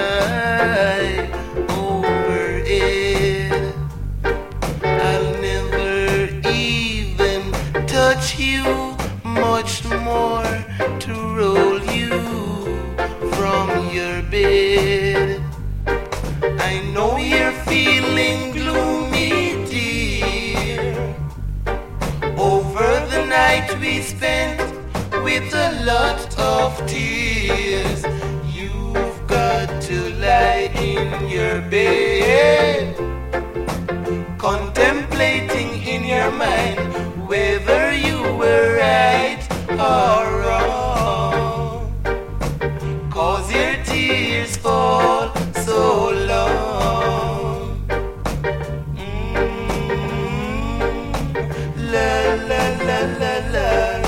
cry over it. I'll never even touch you, much more to roll you from your bed. I know you're feeling gloomy, dear, over the night we spent with a lot of tears. You've got to lie in your bed, contemplating in your mind whether you were right or wrong. 'Cause your tears fall so long. La la la la la.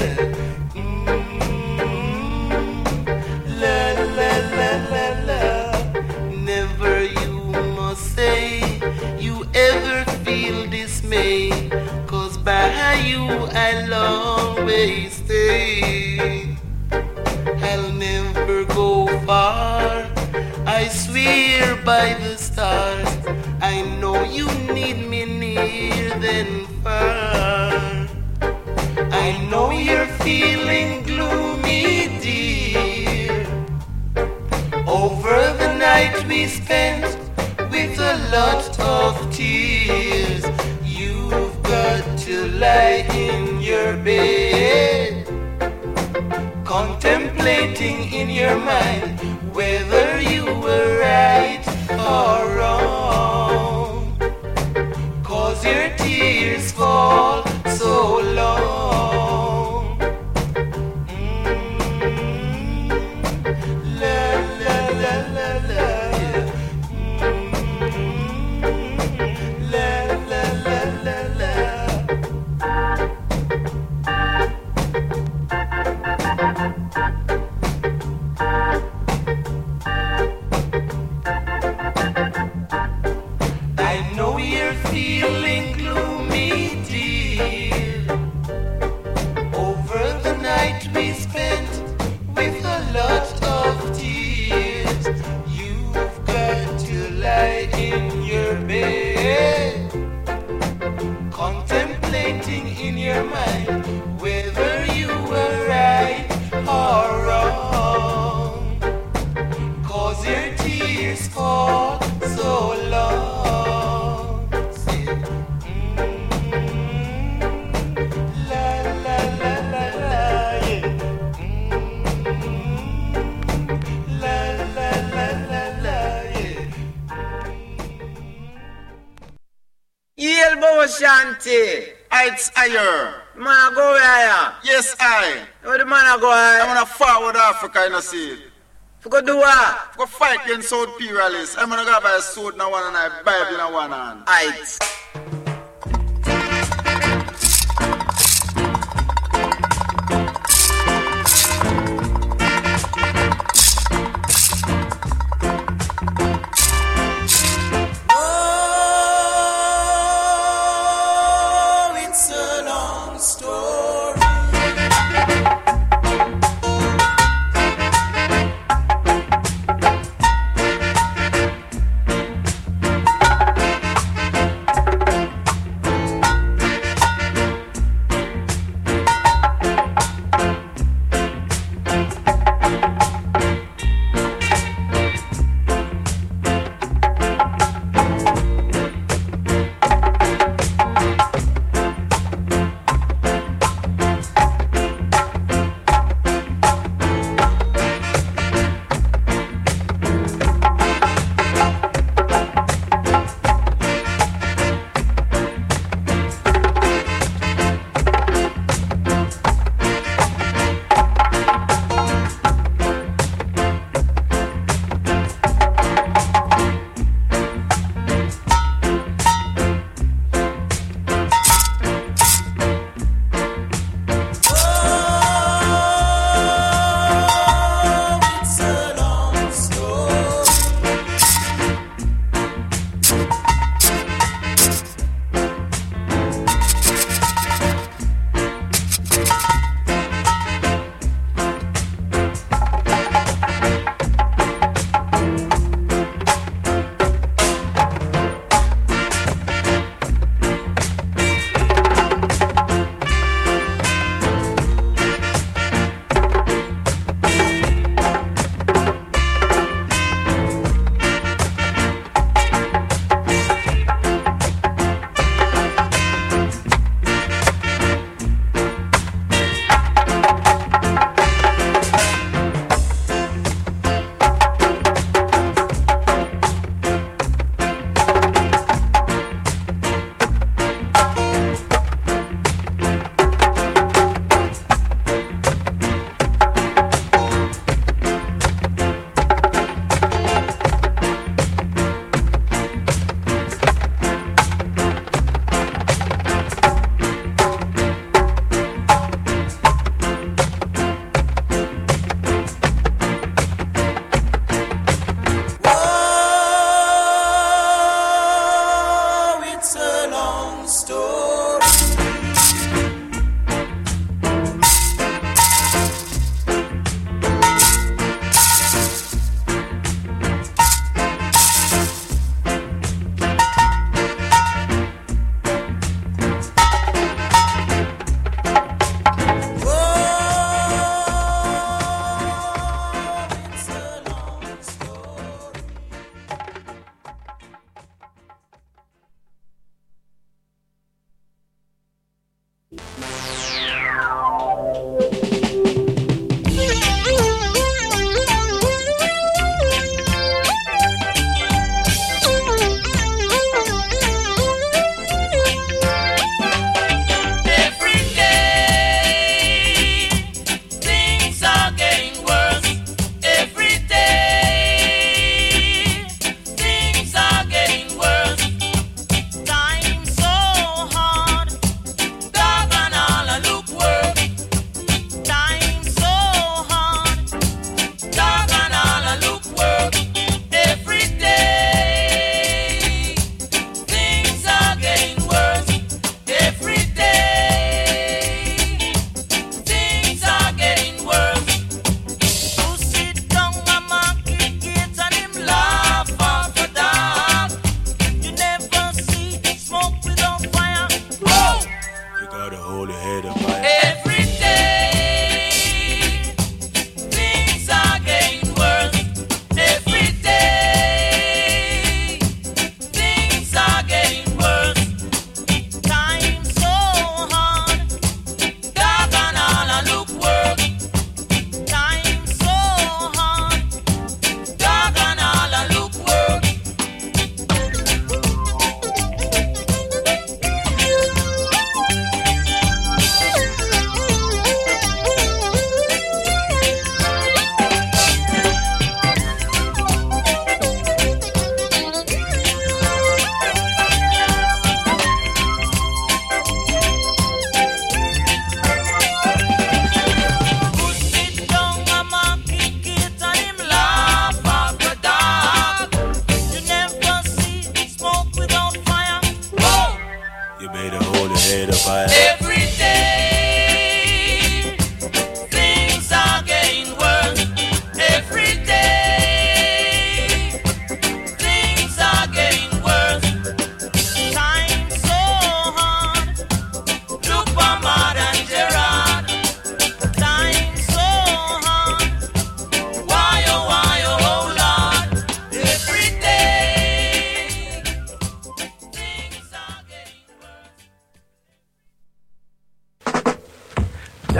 La la la la la. Never you must say you ever feel dismay, 'cause by you I'll always stay. I'll never go far, I swear by the stars. I know you need me near than far. I know you're feeling gloomy, dear, over the night we spent with a lot of tears. You've got to lie in your bed, contemplating in your mind whether you were right or wrong. 'Cause your tears fall so long. La la la la la. La la la la la. I know you're feeling gloomy, dear, over the night we spent with a lot of tears. You've got to lie in your bed, contemplating in your mind whether you were right or wrong. 'Cause your tears fall so long. Say, la la la la la, yeah. La la la la la, yeah. Yelbo Shanti. It's higher. Man, I go where? Yes, I. Where the man I go? I'm gonna forward Africa, you know, see. For go do what? Go fight against South Imperialists. I'm gonna go buy a sword in one and a Bible in one hand. Aight.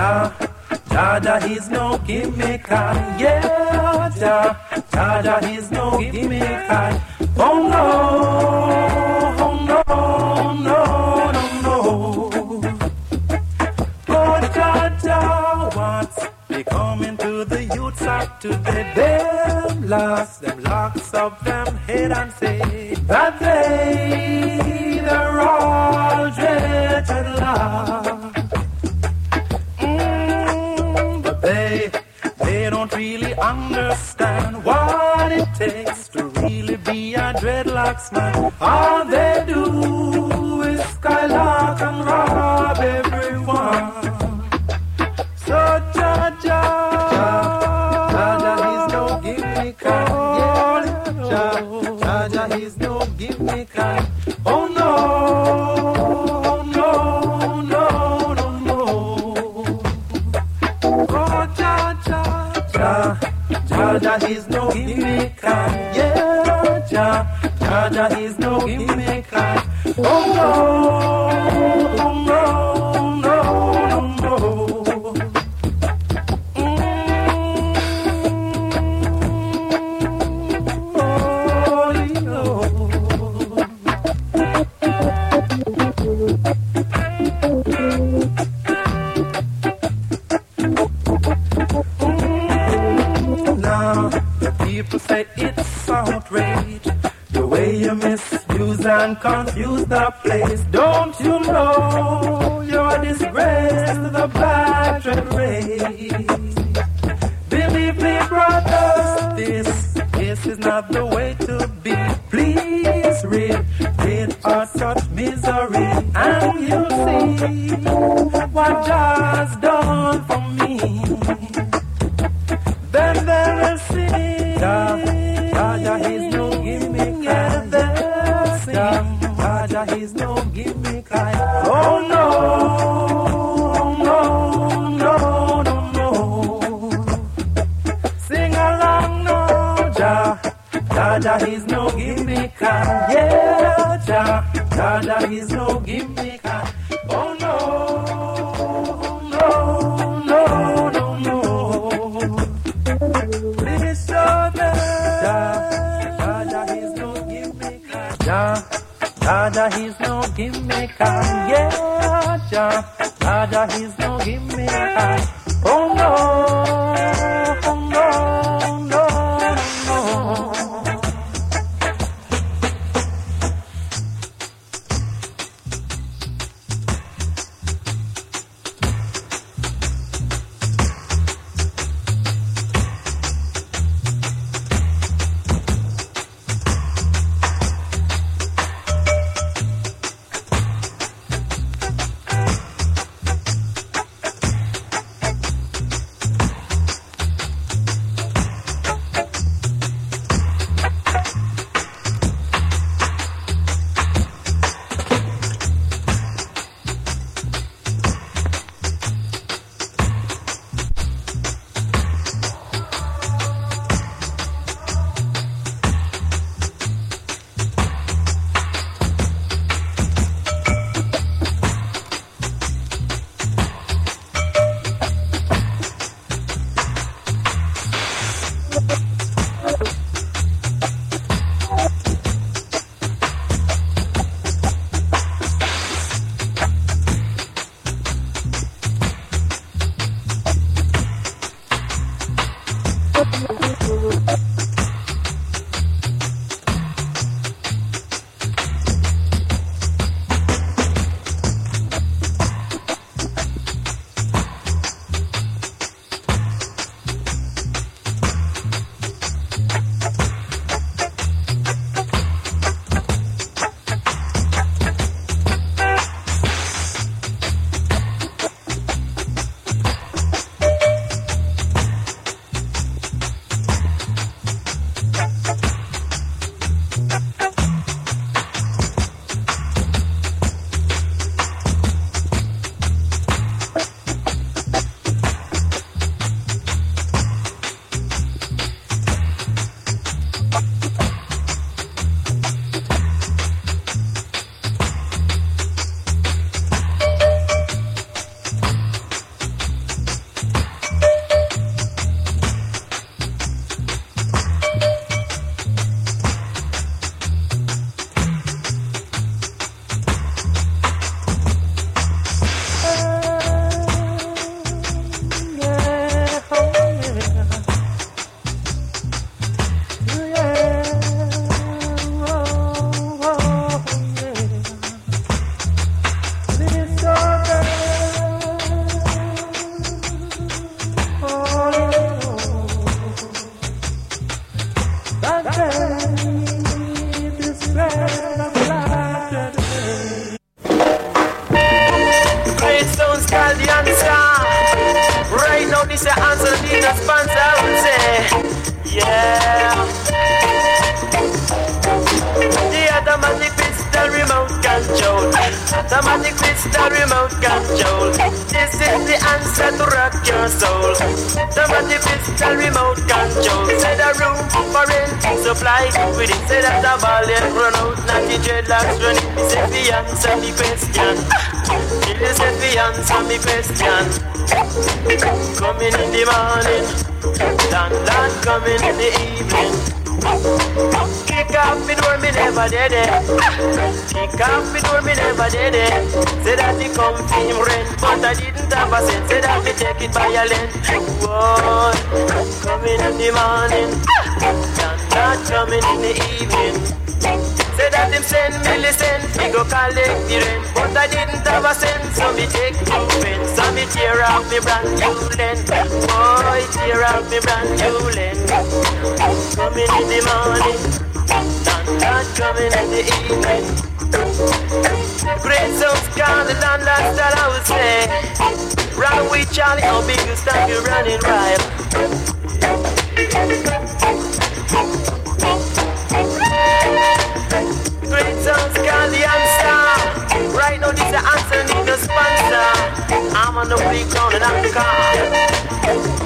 Jaja, he's no gimmick, yeah, Jaja, he's no gimmick, oh no, oh no, no, no, no. Oh Jaja, what's becoming to the youths of today? Them lost them locks of them head and say that they're all dreadlocked. They don't really understand what it takes to really be a dreadlocks man. All they do is skylark and rob everyone. So Jaja, he's no gimmick, yeah, Jaja, he's no gimmick, oh no, no, no, no, no. Jaja, he's no gimmick, yeah, Jaja, he's no gimmick, oh no, oh no, no, no, people say it's outrage, the way you misuse and confuse the place. Don't you know you're a disgrace to the black dread race? Believe me, brothers, this is not the way to be. Please rid of such misery, and you'll see what God's done for me. Then they will see. Jaja, he's no gimmick, Jaja, he's no gimmick, oh no, no, no, no, no. Sing along, no, Jaja, he's no gimmick, yeah, Jaja, he's no gimmick, oh no, no, no, no, no. Please show them. Jaja, he's no gimmick, Jaja, he's no gimmick, yeah, Jaja, he's no gimmick, oh no, oh no, no, no. Yeah. The automatic pistol remote control. Automatic pistol remote control. This is the answer to rock your soul. Automatic pistol remote control. Say the room for rent supply. We didn't say that the ball yet run out. Not the dreadlocks running. He said the answer me question. He said the answer me question. Coming in the morning. Landlord coming in the evening. Kick off me door, me never did it. Kick off me door, me never did it. Say that he come for him rent, but I didn't have a cent. Say that he take it by a length. Whoa, coming in the morning, not coming in the evening. Say that him send me listen, we go collect the rent, but I didn't have a cent, so me take 2 pence, so me tear off me brand new lens. Boy, tear off me brand new lens. Coming in the morning, not coming in the evening. Great sounds called the landlord that I would say. Run with Charlie, how big you stop you running wild. Great sounds called the answer. Right now this is the answer, need no sponsor. I'm on the breakdown and I'm calm.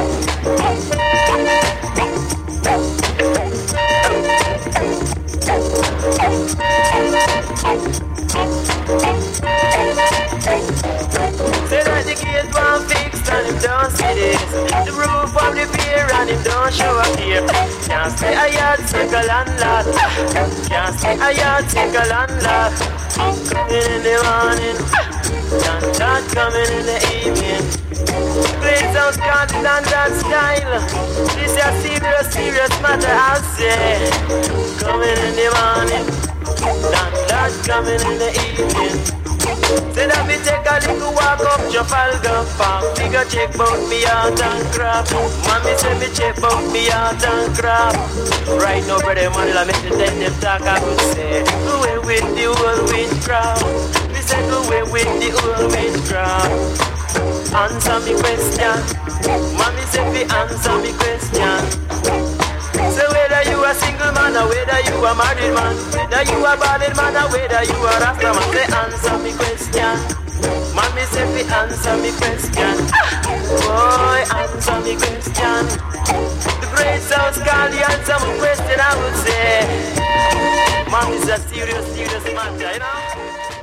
Say that the gate one fixed and him don't see this. The roof of the pier and him don't show up here. Can't stay a yard, take a landlord. Can't stay a yard, take a landlord. Coming in the morning, not coming in the evening. Great sounds called the landlord style. This is a serious, serious matter, I'll say. Coming in the morning, not coming in the evening. Say that me take a little walk up Trafalgar Park. Me go check bout me art and craft. Mommy say me check bout me art and craft. Right now, brother, money la make the ten them talk. I would say, go away with the old witchcraft. Me say, go away with the old witchcraft. Answer me question. Mommy say, fi answer me question. So whether you a single man or whether you a married man, whether you a balded man or whether you a rasta man, say answer me question. Mommy say fi answer me question. Boy, answer me question. The great sounds call the answer my question, I would say. Mommy's a serious, serious matter, you know.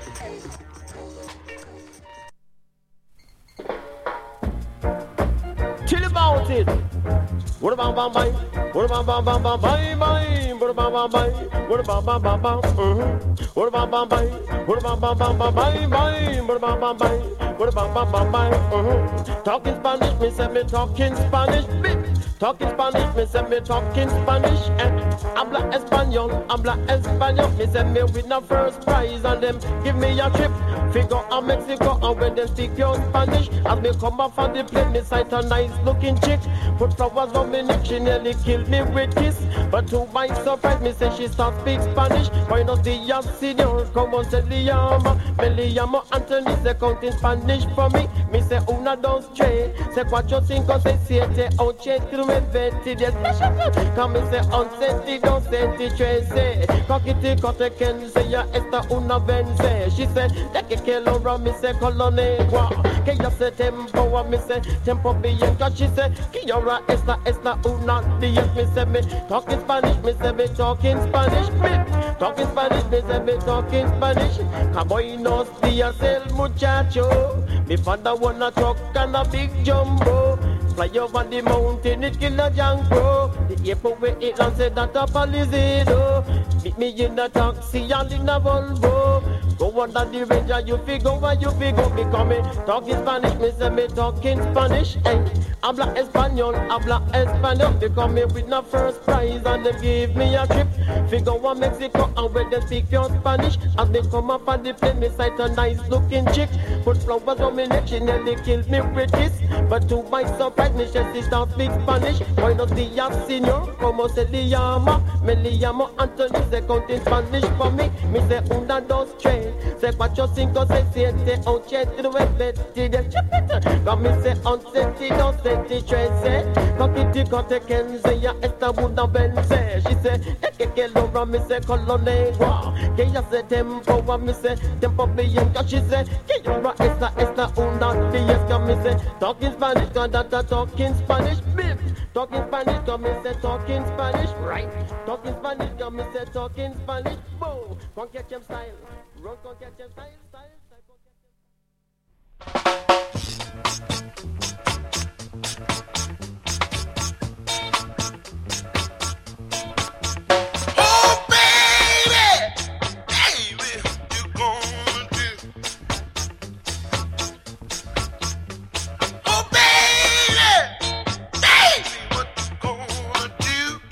Chill about it. What about bam bam? What about bam bam bam bam bam? What about bam bam? What about bam bam bam? What about bam bam? What about bam bam bam bam? What about bam bam? What about bam bam bam? Talking Spanish, me say me talking Spanish. Talking Spanish, me say me talking Spanish. Habla español, me say me win a first prize and them give me a trip. Figure out Mexico and when they speak your Spanish. As me come off on the plane, me sight a nice looking chick. Put flowers on me neck, she nearly killed me with kiss. But to my surprise, me say she start speak Spanish. Buenos días, señor, como se le llama? Me le llamo Anthony, se counting Spanish for me. Me say 1, 2, 3, say 4, 5, 6, 7, 8, 9, 20, 10. Come me say 11, 12, 13, 14. Coquiti, cote, quince, ya esta una vence. She said, de que quiero me say colonegua. Que ya se tempo, me say tempo bien. Cause she said, que ahora esta una 10. Me say me talking Spanish, me say me talking Spanish. Me talking Spanish, me say me talking Spanish. Buenos días el muchacho. Me found a one a truck and a big jumbo. Fly over the mountain, it kill a Django. The airport where it lands, said that a Palisado. Meet me in a taxi and in a Volvo. Go under the Ranger, you figure where you figure. Me coming, talking Spanish, me say me talking Spanish. Hey, habla español. They come me with no first prize and they give me a trip. Figure one Mexico and where they speak pure Spanish. As they come up on the plane, me sight a nice looking chick. Put flowers on me neck, she nearly killed me with this. But to my surprise, me she start speak Spanish. Buenos días, señor, como se le llama? Me le llamo Anthony, se conta in Spanish for me. Me say una, dos, tres. Say cuatro, cinco, seis, siete, ocho, nueve, diez. Got me say 11, 12, 13. Coquiti, cote, quince, ya esta una vence. She say, que lo me say colonegua. Que ella se tempo, me say tempo bien. Cause she say, que yo esta una diez. Got me say talking Spanish, got that talking Spanish. Bim. Talking Spanish, got me say talking Spanish. Right. Talking Spanish, got me say talking Spanish. Boom. Con catch him style. Run, con catch him style. Oh baby, baby, you gonna do? Oh baby, baby, what you gonna do?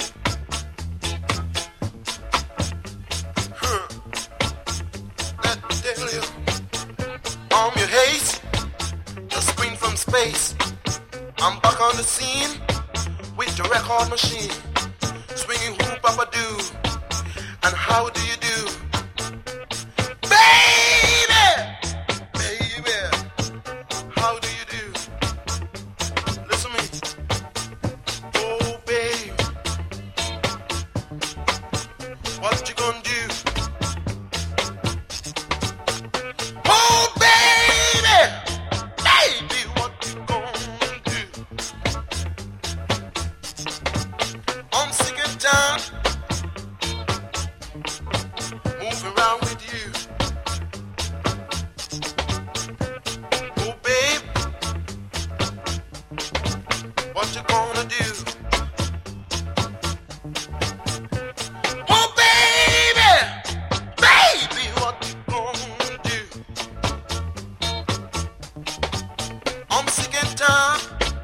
Let me tell you, your haze, just screen from space. I'm back on the scene with the record machine, swinging whoop up a do. And how do you do, baby? Baby, how do you do? Listen to me. Oh baby, what you gonna do? Oh baby, baby, what you gonna do? I'm sick and tired moving around with you. Oh babe, what you gonna do? Oh baby, baby, what you gonna do? I'm sick and tired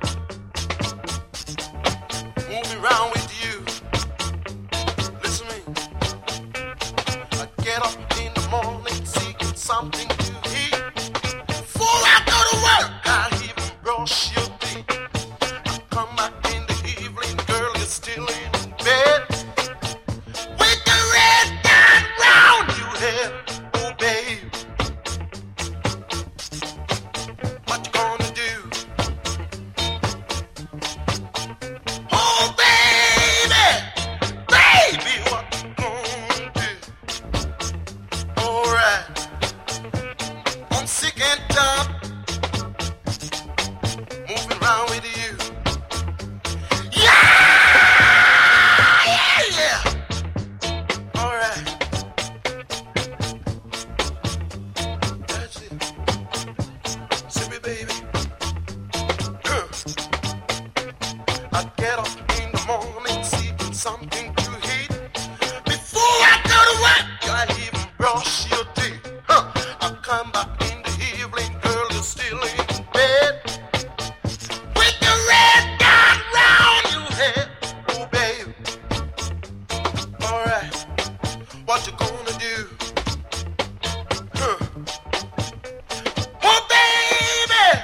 moving around with you. Listen to me. I get up in the morning seeking something to eat. Before I go to work, I even brush your teeth. I come back in the evening, girl, you're still in bed with the red dot round your head. Oh babe, what you gonna do? Oh baby, baby, what you gonna do? Alright, I'm sick and tired moving around with you. Yeah, yeah, yeah. Alright, that's it. See me, baby. I get up in the morning seeking something to eat. Before I go to work, I even brush your teeth. I come back in the evening, girl, you're still in bed with the red dot round your head. Oh babe, alright, what you gonna do? Oh baby.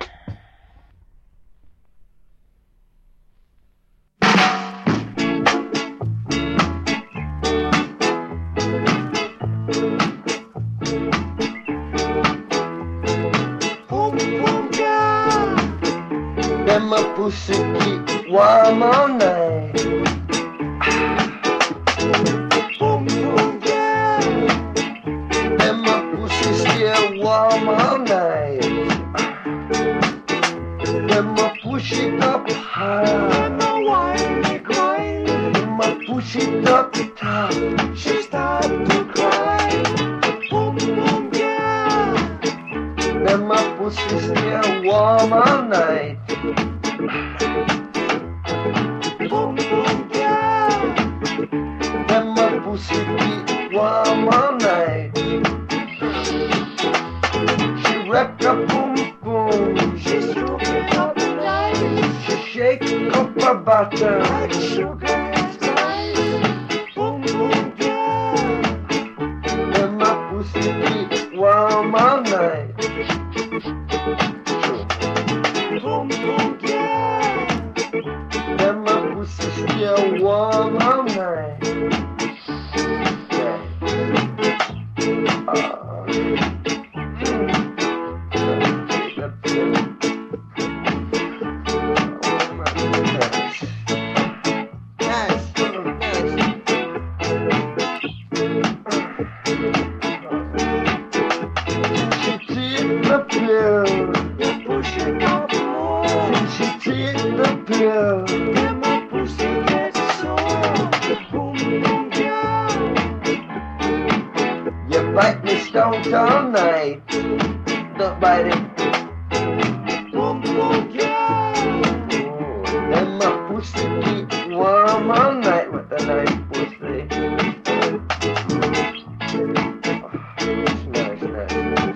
Boom, boom, yeah. Then my pussy keep warm all night. Boom, boom, yeah. Then my pussy stay warm all night. Then my push it up high. Then my whiny cry. Then my push it up top. She start to cry. Boom, boom, yeah. Then my pussy stay warm all night. Boom, boom, yeah. Then my pussy keep warm all night. She wrapped up boom, boom. She stroke it up nice. She shake up her bottom. Like sugar and spice. Boom, boom, Like me stoned all night. Don't bite it. Boom, boom, yeah. And my pussy keep warm all night with the nice pussy. It's nice, nice,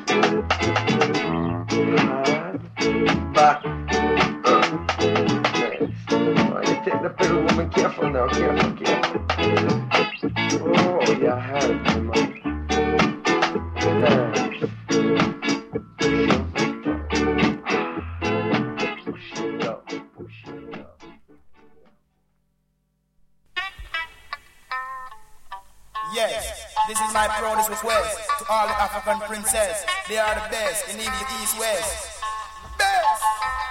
nice. Back. Nice. Oh, you take the pill, woman. Careful now, careful, careful. Oh, you have it, man. Nice. Yes, this is my proudest request to all the African princesses. They are the best in the East West. Best!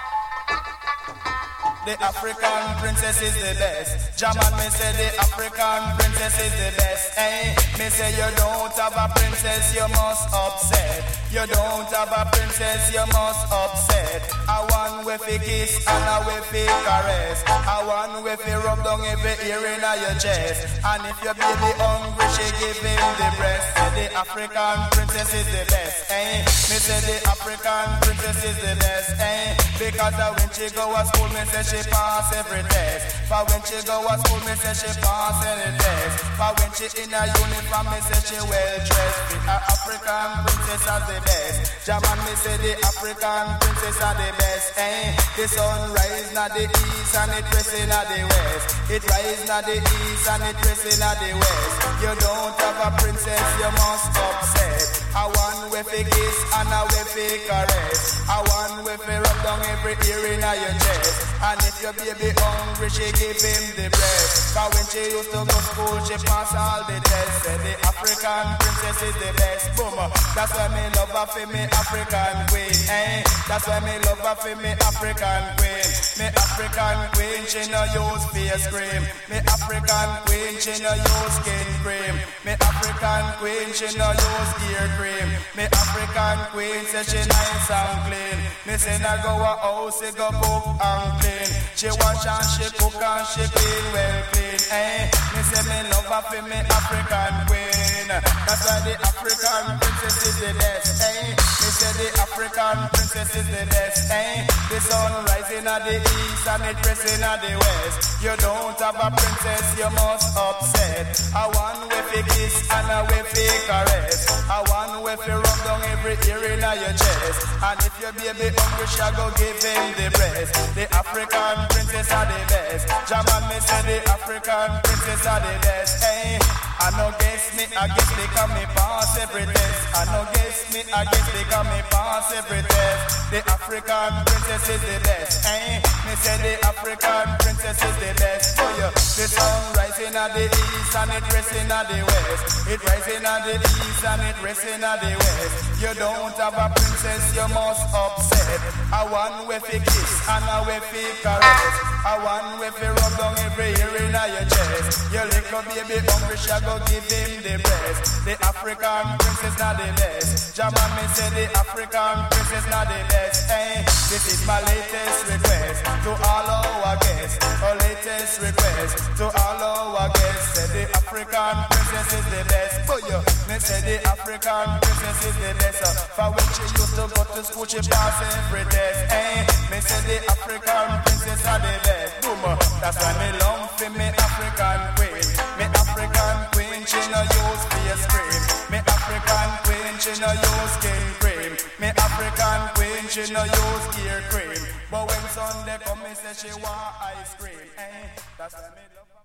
The African princess is the best. Jaman, me say the African princess is the best. Eh? Me say you don't have a princess, you must upset. You don't have a princess, you must upset. I want with a kiss and a with a caress. I want with a rub down every ear in your chest. And if your baby hungry, she give him the breast. Say the African princess is the best. Eh? Me say the African princess is the best. Eh? Because when she go to school, me say she pass every test. For when she go to school, me say she pass any test. For when she in a uniform, me say she well dressed. The African princess are the best. Jaman, me say the African princess are the best. Eh? The sun rise na the east and it rest in the west. It rise na the east and it rest in the west. You don't have a princess, you must upset. I want with a kiss and a with a caress. I want with a rub down every ear in your chest. And if your baby hungry, she give him the breast. But when she used to go school, she pass all the tests. Say the African princess is the best. Boom. That's why me love her for me African queen. Eh? That's why me love her for me African queen. Me African queen, she no use face cream. Me African queen, she no use skin cream. Me African queen, she no use ear cream. Me African queen, say she nice and clean. Me say na go a house, she go cook and clean. She wash and she cook and she clean, well clean. Eh? Me say me love her for me African queen. That's why the African princess is the best. Eh? Me say the African princess is the best. Eh? The sun rising at the east and it pressing at the west. You don't have a princess, you must upset. I want with a kiss and a with a caress. I want with a rub down every ear in your chest. And if your baby hungry, she go give him the breast. The African princess are the best. Jaman, me say the African princess are the best. Eh? I no guess me, I guess they come me pass every test. I no guess me, I guess they come me pass every test. The African princess is the best. Eh? Me say the African princess is the best. Oh yeah, the sun rising at the east and it resting at the west. It rising at the east and it resting at the west. You don't have a princess, you must upset. I want with a kiss and a with a caress. I want with a rub down every ear in your chest. Your little baby hungry, she go give him the breast. The African princess not the best. Jaman, me say the African princess not the best. Eh? This is my latest request to all our guests. Our latest request to all our guests. Say the African princess is the best. For you, me say the African princess is the best. For when she used to go to school, she pass every test. Eh? Me say the African princess are the best. Boom. That's why me long for me African queen. Me African queen, she no use face cream. Me African queen, she no use skin cream. Me African queen, she no use ear cream. But when Sunday come, me say she want ice cream. Eh? That's why me love her.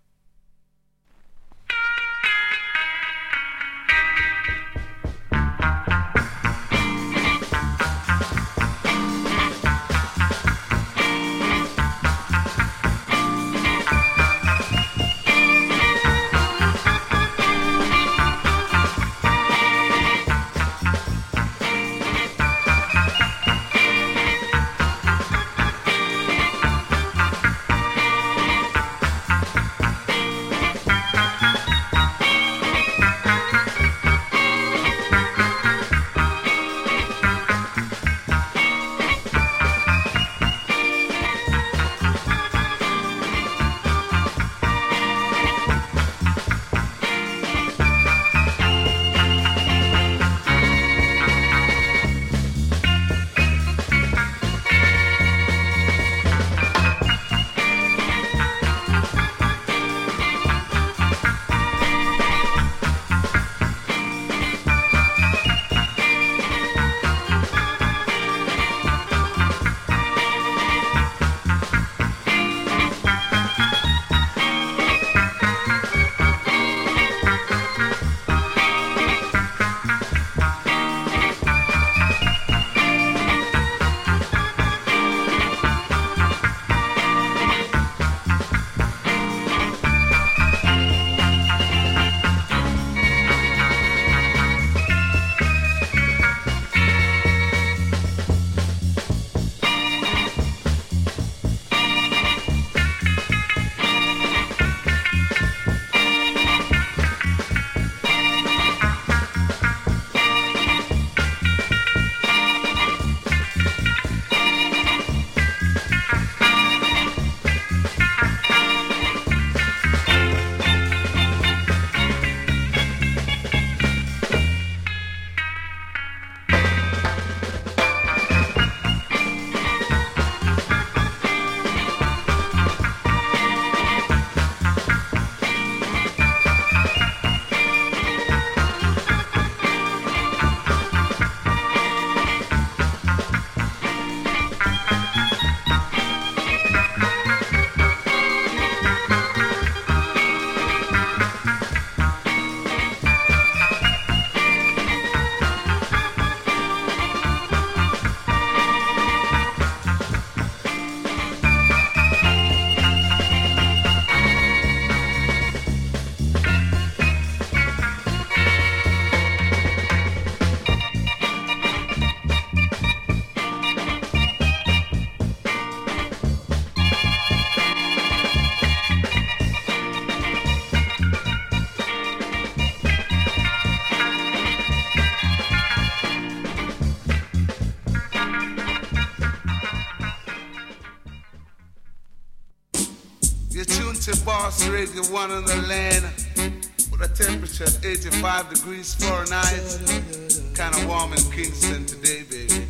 boss radio one in the land with a temperature at 85 degrees Fahrenheit. Kind of warm in Kingston today, baby.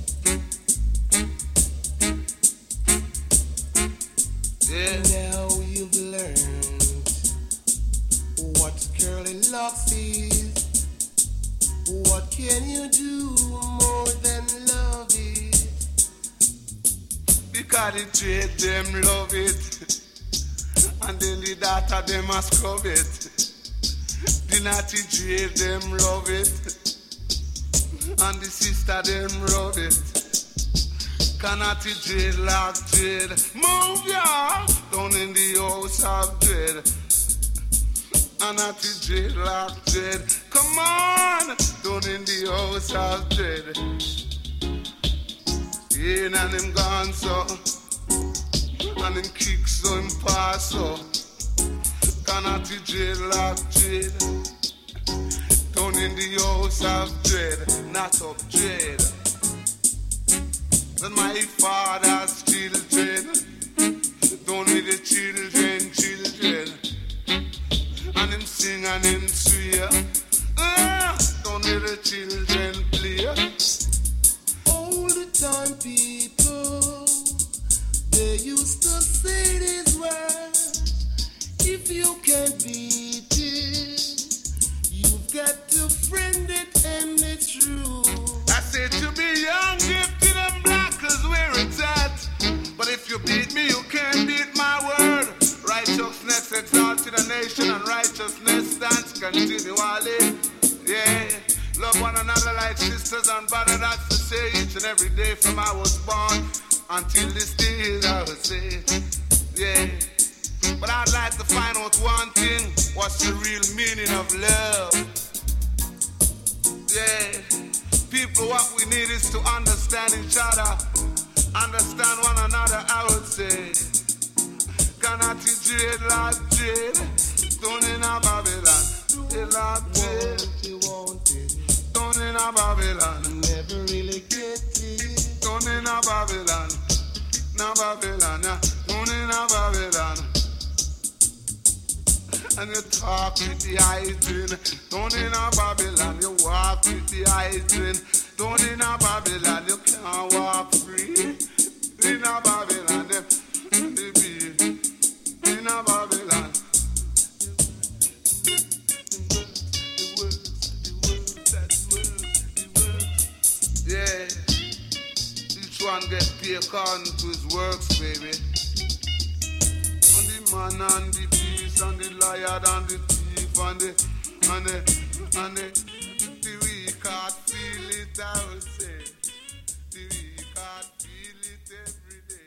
Yeah. Now you've learned what curly locks is. What can you do more than love it? Because the trade them love it, and then the data them a scrub it. The naughty trade them love it, and the sister them love it. Cannot trade like trade, move ya down in the house of dread. And not trade like trade, come on down in the house of dread. Yeah, and him gone so, and him kick so him pass so. Cannot trade like trade, down in the house of dread, not up dread. When my father's children, down with the children, and him sing and him swear, down with the children play. All the time people, they used to say these words, if you can't beat it, you've got to friend it, and it's true. I said to be young, gifted and black is where it's at. But if you beat me, you can't beat my word. Righteousness exalted a nation, and righteousness stands continually. Yeah, love one another like sisters and brothers. That's to say each and every day from I was born until this day I would say. Yeah, but I'd like to find out one thing: what's the real meaning of love? Yeah. People, what we need is to understand each other, understand one another, I would say. Cannot you trade like trade, down in a Babylon, trade like trade, down in a Babylon, never really get it, down in a Babylon, na Babylon, down in a Babylon. And you talk with the hydrant, down in a Babylon. You walk with the hydrant, down in a Babylon. You can't walk free in a Babylon. They be in a Babylon. Yeah, each one get paid according to his works, baby. And the man and the and the liar and the thief and the weak heart feel it, I would say. The weak heart feel it every day.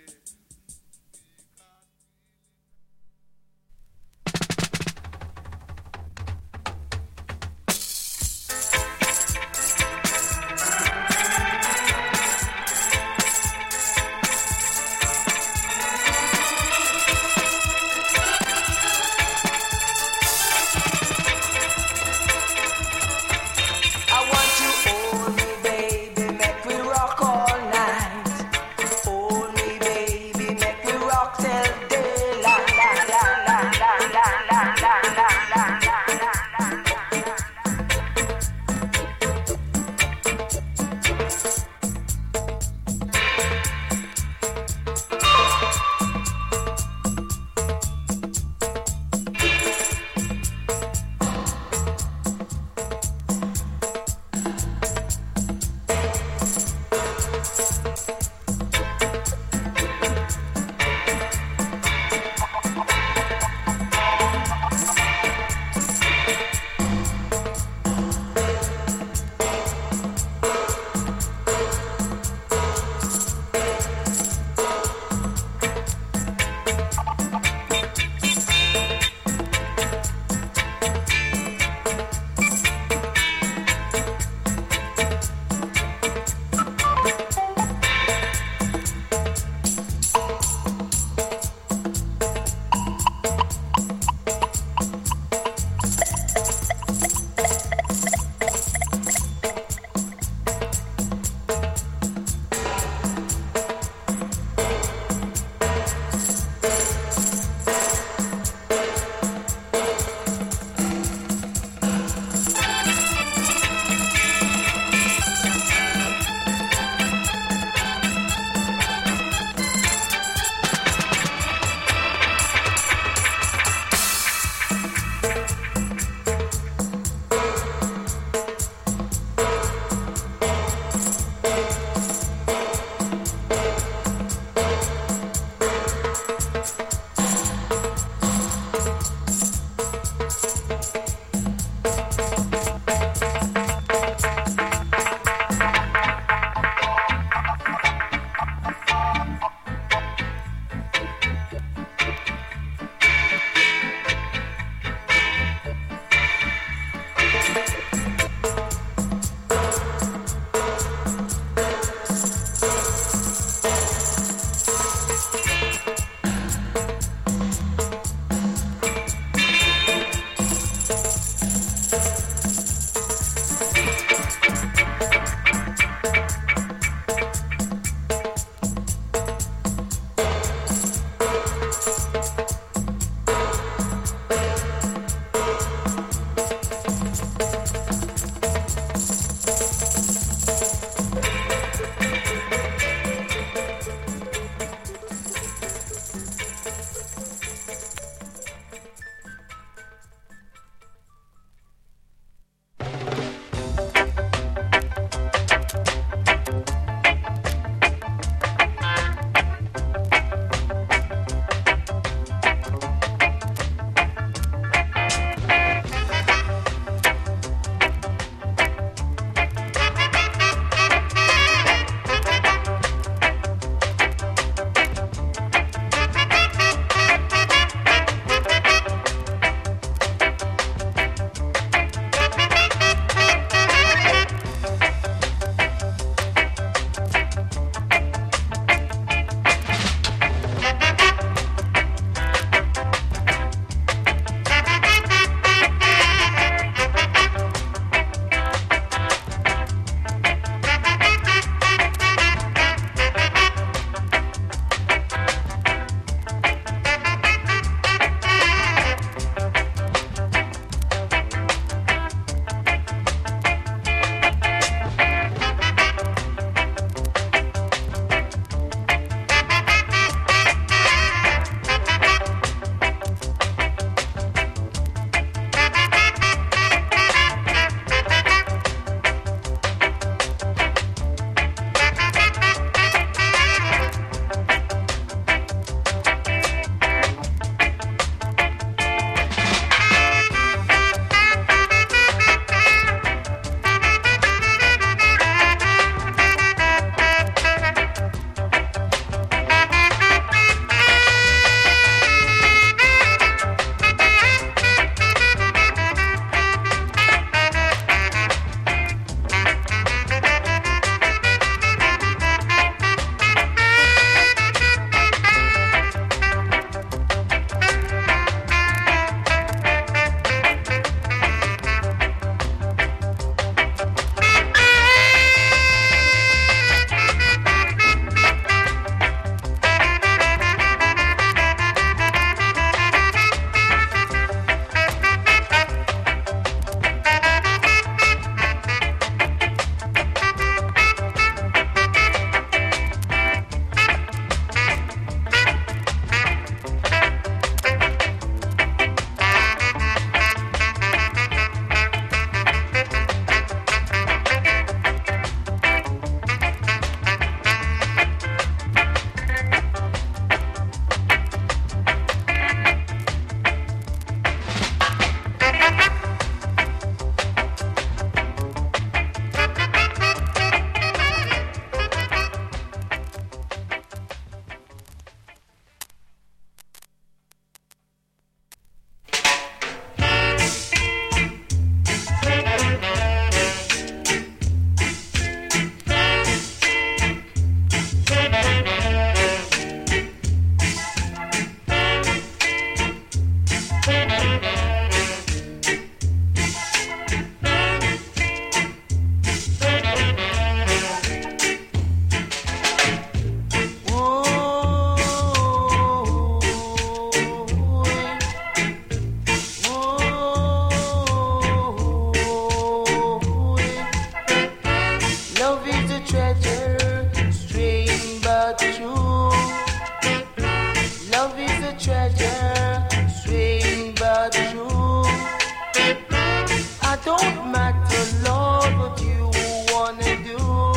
what you wanna do.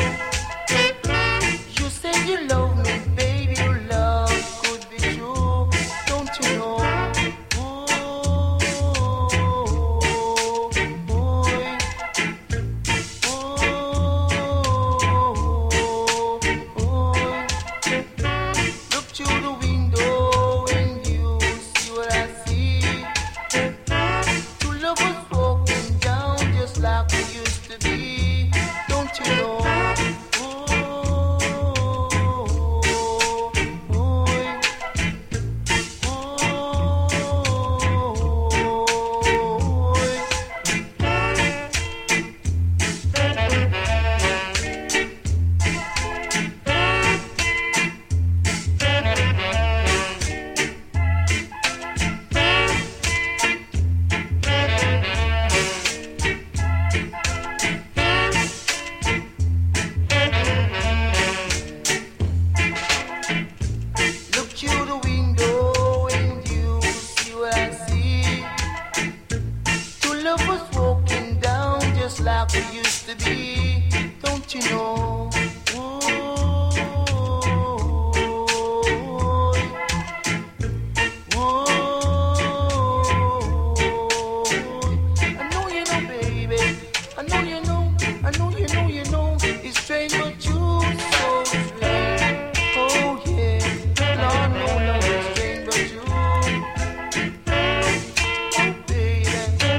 You say you love me, baby, your love could be true. Don't you know? Look through the window and you see what I see. Two lovers walking down just like we used to be. Don't you know? Look through the window and you see what I see. Two lovers walking down just like we used to be. Don't you know? I know you know, baby. I know you know. I know you know. You know it's strange, but you so strange. Oh yeah, Lord, no love is strange, but you. Oh baby,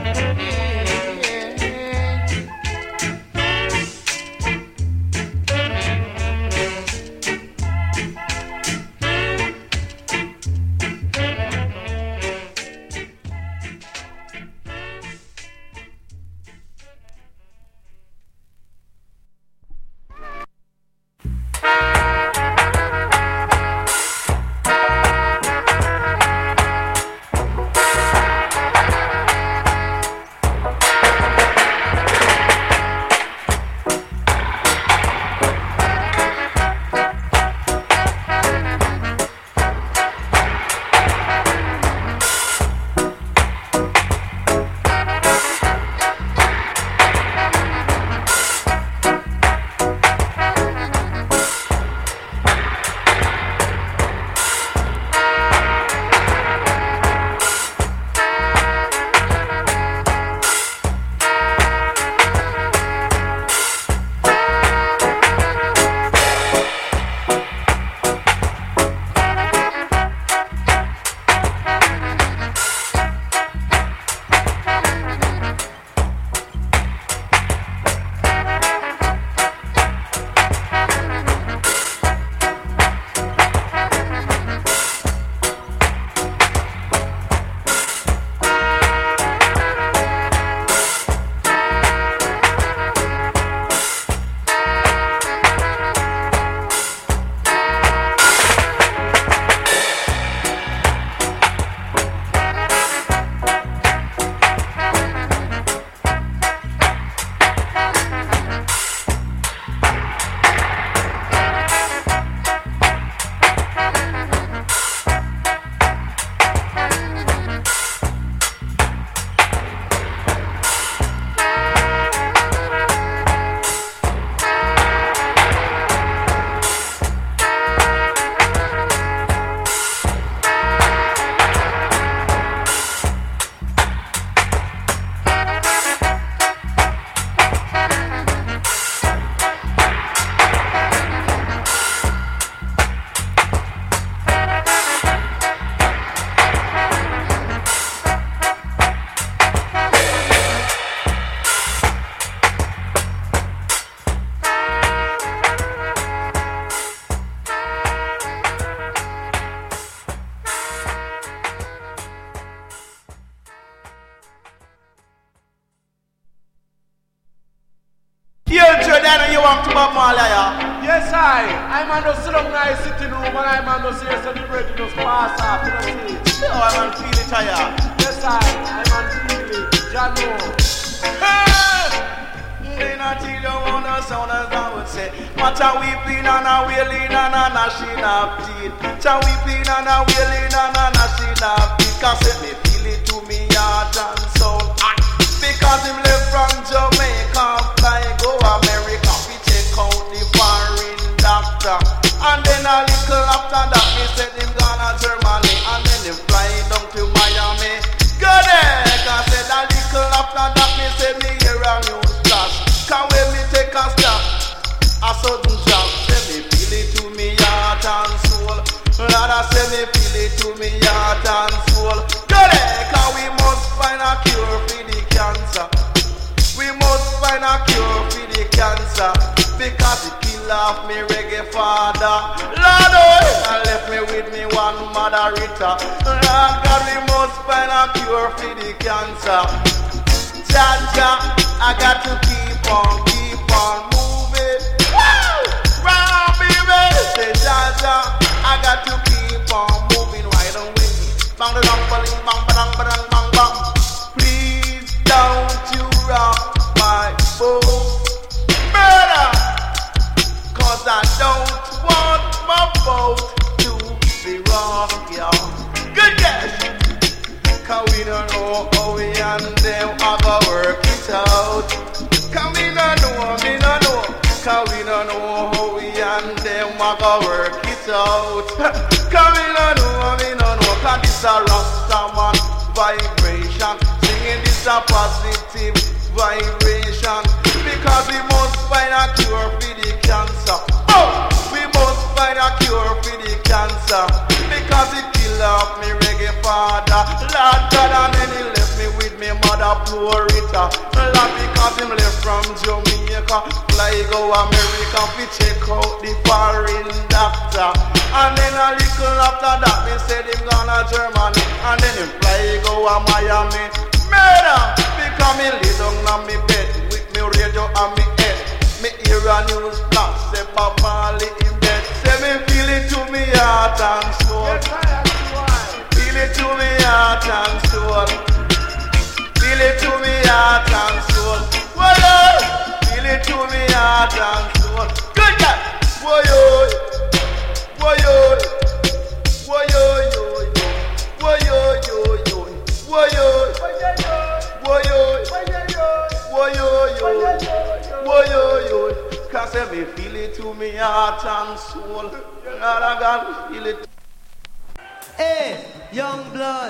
Then you want to Bob Marley, yeah? Yes, I'm on the sit-down nice sitting room and I'm on the serious and the bread just pass off to the seat. Oh, I'm on feel it, yeah? Yes, I'm on feel it. Jano. They not tell you what the sound as I would say. What a weeping and a wailing and a gnashing of teeth. What a weeping and a wailing and a gnashing of teeth. Cause let me feel it to me heart and soul. Because him left from Jamaica, flying find a cure for the cancer, because it kill off me reggae father. Lord, oh, and left me with me one mother Rita. Lord God, we must find a cure for the cancer. Jaja, I got to keep on moving. Woo! Round, baby. Say Jaja, I got to keep on moving right away. Bang the dong, bang bang bang bang bang. Please don't you rock my boat, murder, 'cause I don't want my boat to be rocked, y'all. Good guess. 'Cause we don't know how we and them are gonna work it out. 'Cause we don't know, 'cause we don't know how we and them are gonna work it out. 'Cause we don't know, 'cause this a Rastaman vibration, singing this a positive vibration, because we must find a cure for the cancer. Oh, we must find a cure for the cancer, because it kill off me reggae father. Lord God, and then he left me with me mother poor Rita. Lord, because him left from Jamaica, fly go America, we check out the foreign doctor. And then a little after that, me said him gonna Germany, and then him fly go a Miami. Murder, because me lay down on me bed with me radio and me head. Me hear a news flash, say Bob Marley in bed. Say me feel it to me heart and soul. Feel it to me heart and soul. Feel it to me heart and soul. Whoa, feel it to me heart and soul. Good God, whoa yo, whoa yo, whoa yo yo yo, whoa yo yo yo, whoa yo, whoa yo, whoa yo yo, whoa yo yo. 'Cause me feel it to me heart and soul. God, I got feel it. Hey, young blood.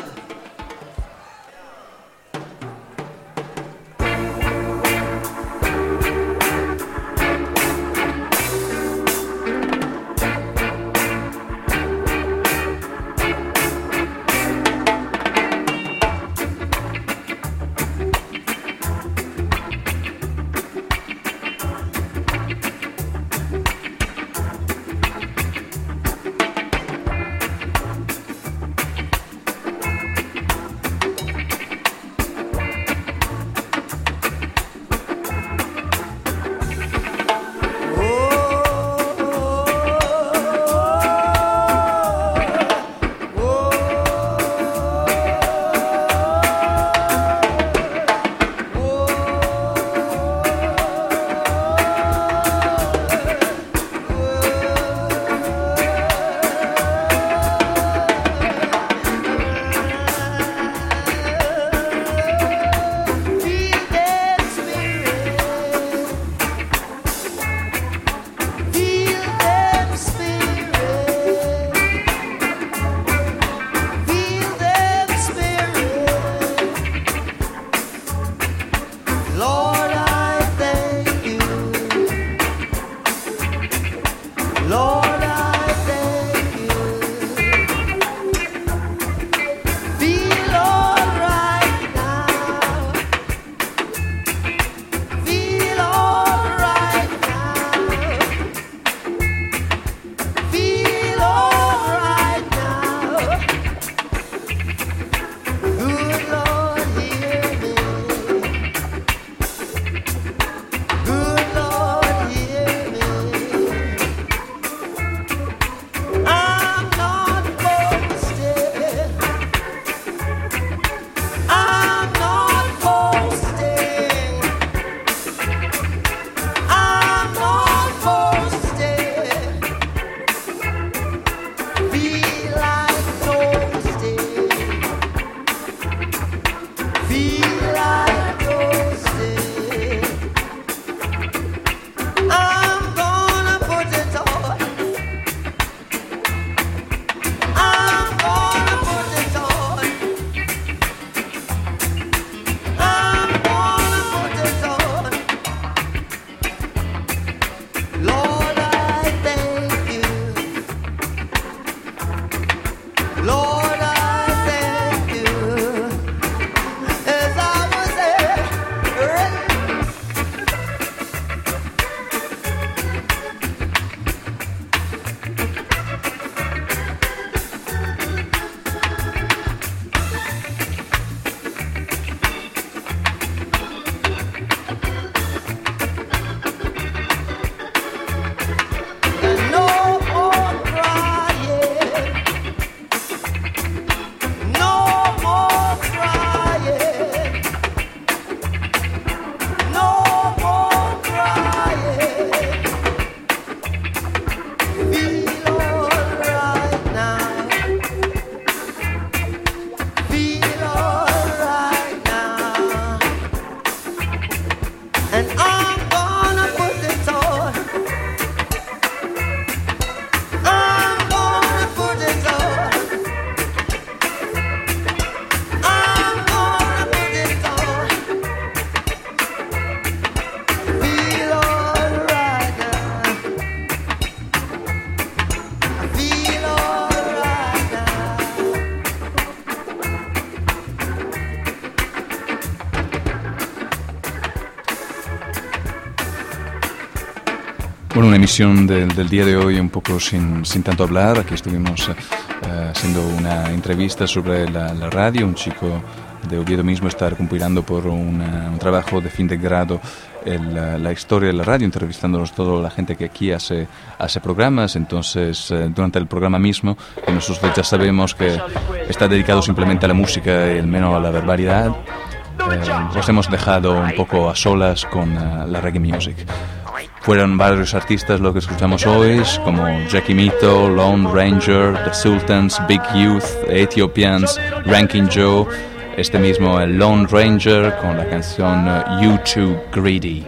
Bueno, una emisión del día de hoy un poco sin tanto hablar. Aquí estuvimos haciendo una entrevista sobre la radio. Un chico de Oviedo mismo está compilando por un trabajo de fin de grado la historia de la radio, entrevistándonos toda la gente que aquí hace programas. Entonces, durante el programa mismo, que nosotros ya sabemos que está dedicado simplemente a la música y menos a la verbalidad, os hemos dejado un poco a solas con la reggae music. Fueron varios artistas lo que escuchamos hoy, como Jackie Mito, Lone Ranger, The Sultans, Big Youth, Ethiopians, Ranking Joe, este mismo el Lone Ranger con la canción You Too Greedy.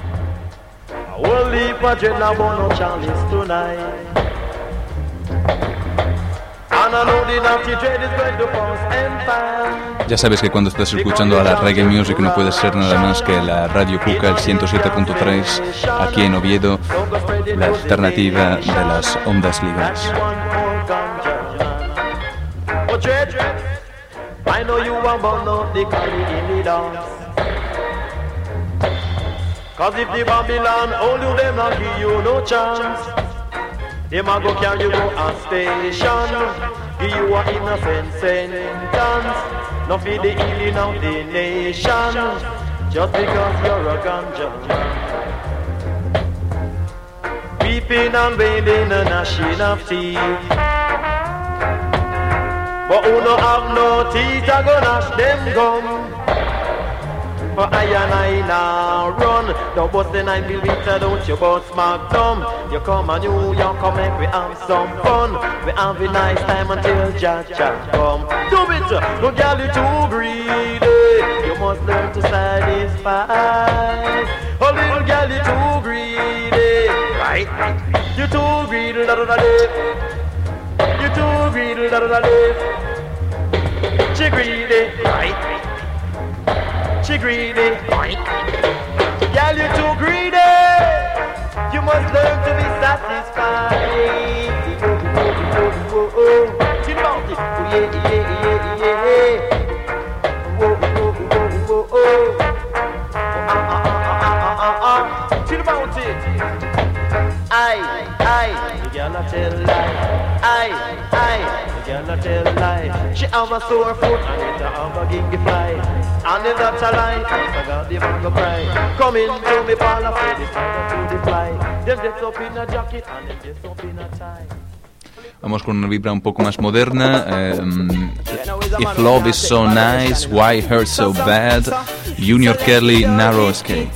Ya sabes que cuando estás escuchando a la reggae music no puede ser nada más que la Radio Cuca, el 107.3, aquí en Oviedo, la alternativa de las ondas libres. I know you are born out the Cali in the dance. Cause if the Babylon hold you, them not give you no chance. Them a go carry you go a station, give you a innocent sentence. No feed the healing of the nation, just because you're a ganja man. Weeping and wailing and gnashing of teeth. But who no have no teeth, I go gnash them gum. For I and I now run. Don't bust the 9mm, don't you bust Mark Thumb. You come and you come make we have some fun. We have a nice time until Jaja come. Do it, no girl you too greedy. You must learn to satisfy. Oh little girl you too greedy. Right? You too greedy, da da da da. You too greedy, da da da da. She greedy, right? She greedy, right? Girl, you too greedy. You must learn to be satisfied. Chill about it, oh yeah, yeah, yeah, yeah. Whoa, whoa, whoa, whoa, whoa. Chill about it. I, the girl I tell lie. I, the girl I tell lie. She have a sore foot and it have a gingy fly. And if that's a lie, I got the man go cry. Come in to me parlor, say this to the fly. Them dress up in a jacket and them dress up in a tie. Vamos con una vibra un poco más moderna. If love is so nice, why hurt so bad? Junior Kelly, Narrow Escape.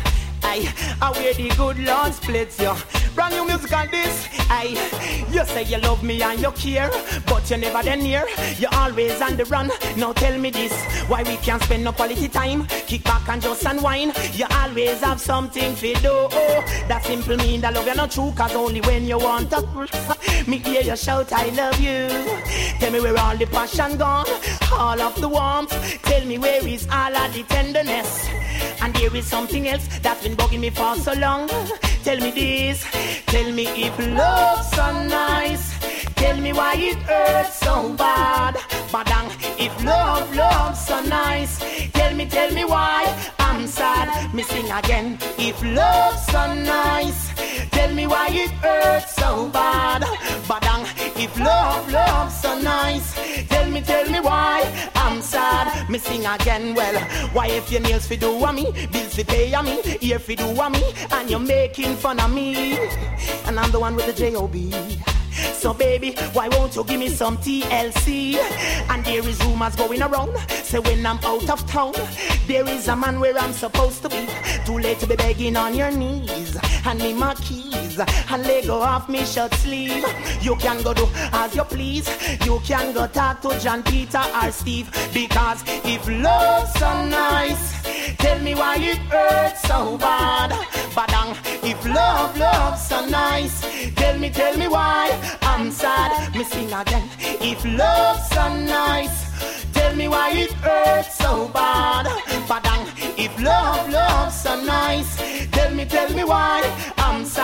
I wear the good Lord splits you. Brand new music on this. You say you love me and you care, but you never then near. You're always on the run. Now tell me this, why we can't spend no quality time? Kick back and just unwind. You always have something to do. That simple mean that love you not true, cause only when you want to me hear you shout I love you. Tell me where all the passion gone, all of the warmth. Tell me where is all of the tenderness. And there is something else that's been bugging me for so long. Tell me this, tell me if love's so nice. Tell me why it hurts so bad. Badang, if love's so nice. Tell me why I'm sad. Me sing again, if love's so nice. Tell me why it hurts so bad. Badang, if love's so nice. Tell me why I'm sad. Me sing again, well, why if your nails fi do a me, bills fi pay a me, ear fi do a me, and you're making fun of me, and I'm the one with the J.O.B. So baby, why won't you give me some TLC? And there is rumors going around, say when I'm out of town, there is a man where I'm supposed to be. Too late to be begging on your knees. Hand me my keys and let go off me shirt sleeve. You can go do as you please. You can go talk to John, Peter or Steve. Because if love's so nice, tell me why it hurts so bad. Badang, if love's so nice, tell me why I'm sad. Me sing again. If love's so nice, tell me why it hurts so bad. Badang, if love's so nice, tell me why I'm sad.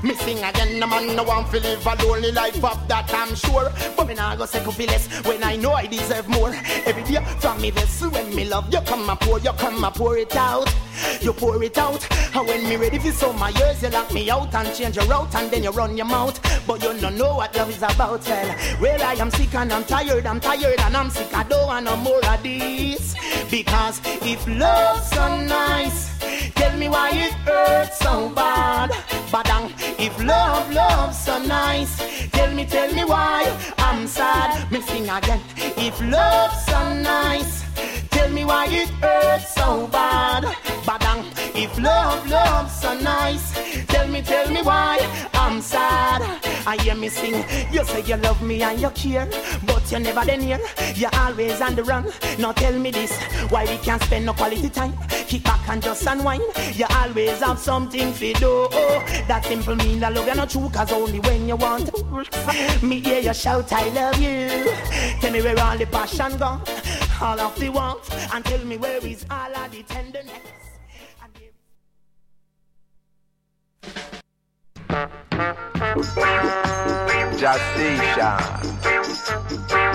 Me sing again, no man no want to live a lonely life of that I'm sure. But me nah go second feel less when I know I deserve more. Every day from me vessel when me love you come a pour it out. You pour it out. And when me ready for some my years, you lock me out and change your route and then you run your mouth. But you don't know what love is about. Well, I am sick and I'm tired and I'm sick. I don't want no more of this. Because if love's so nice, tell me why it hurts so bad. Badang, if love's so nice, tell me why I'm sad. Me sing again. If love's so nice, tell me why it hurts so bad. Badang, if love's so nice, tell me why I'm sad. I hear me sing, you say you love me and you care, but you never then here. You're always on the run. Now tell me this, why we can't spend no quality time? Kick back and just unwind. You always have something to do. That simple mean that love you're not true, cause only when you want to. Me hear you shout I love you. Tell me where all the passion gone, all of the warmth, and tell me where is all of the tenderness. Just Station.